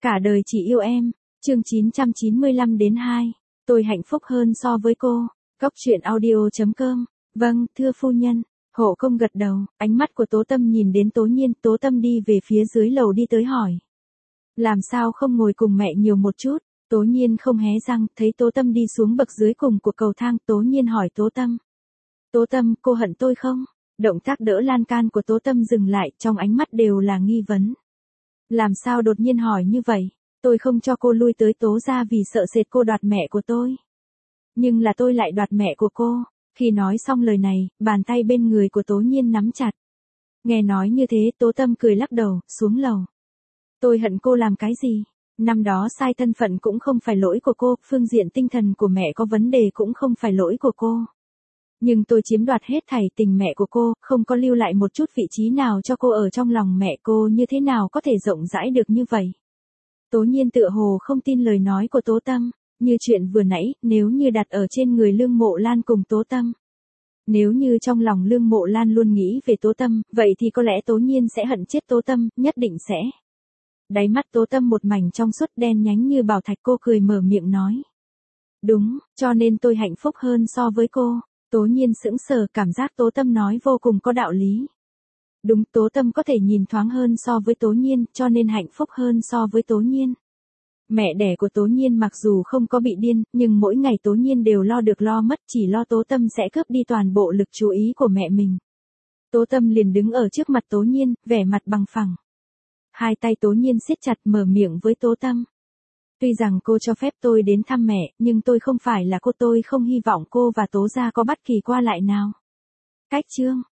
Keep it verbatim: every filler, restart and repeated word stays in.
Cả đời chỉ yêu em, chương chín trăm chín mươi lăm đến hai. Tôi hạnh phúc hơn so với cô. Góc truyện audio chấm com. Vâng, thưa phu nhân. Hộ công gật đầu, ánh mắt của Tố Tâm nhìn đến Tố Nhiên, Tố Tâm đi về phía dưới lầu đi tới hỏi. Làm sao không ngồi cùng mẹ nhiều một chút? Tố Nhiên không hé răng, thấy Tố Tâm đi xuống bậc dưới cùng của cầu thang, Tố Nhiên hỏi Tố Tâm. Tố Tâm, cô hận tôi không? Động tác đỡ lan can của Tố Tâm dừng lại, trong ánh mắt đều là nghi vấn. Làm sao đột nhiên hỏi như vậy? Tôi không cho cô lui tới Tố gia vì sợ sệt cô đoạt mẹ của tôi. Nhưng là tôi lại đoạt mẹ của cô. Khi nói xong lời này, bàn tay bên người của Tố Nhiên nắm chặt. Nghe nói như thế, Tố Tâm cười lắc đầu, xuống lầu. Tôi hận cô làm cái gì? Năm đó sai thân phận cũng không phải lỗi của cô, phương diện tinh thần của mẹ có vấn đề cũng không phải lỗi của cô. Nhưng tôi chiếm đoạt hết thảy tình mẹ của cô, không có lưu lại một chút vị trí nào cho cô ở trong lòng mẹ cô, như thế nào có thể rộng rãi được như vậy? Tố Nhiên tựa hồ không tin lời nói của Tố Tâm, như chuyện vừa nãy, nếu như đặt ở trên người Lương Mộ Lan cùng Tố Tâm. Nếu như trong lòng Lương Mộ Lan luôn nghĩ về Tố Tâm, vậy thì có lẽ Tố Nhiên sẽ hận chết Tố Tâm, nhất định sẽ. Đáy mắt Tố Tâm một mảnh trong suốt đen nhánh như bảo thạch, cô cười mở miệng nói. Đúng, cho nên tôi hạnh phúc hơn so với cô. Tố Nhiên sững sờ, cảm giác Tố Tâm nói vô cùng có đạo lý. Đúng, Tố Tâm có thể nhìn thoáng hơn so với Tố Nhiên, cho nên hạnh phúc hơn so với Tố Nhiên. Mẹ đẻ của Tố Nhiên mặc dù không có bị điên, nhưng mỗi ngày Tố Nhiên đều lo được lo mất, chỉ lo Tố Tâm sẽ cướp đi toàn bộ lực chú ý của mẹ mình. Tố Tâm liền đứng ở trước mặt Tố Nhiên, vẻ mặt bằng phẳng. Hai tay Tố Nhiên siết chặt, mở miệng với Tố Tâm. Tuy rằng cô cho phép tôi đến thăm mẹ, nhưng tôi không phải là cô, tôi không hy vọng cô và Tố gia có bất kỳ qua lại nào. Cách chương,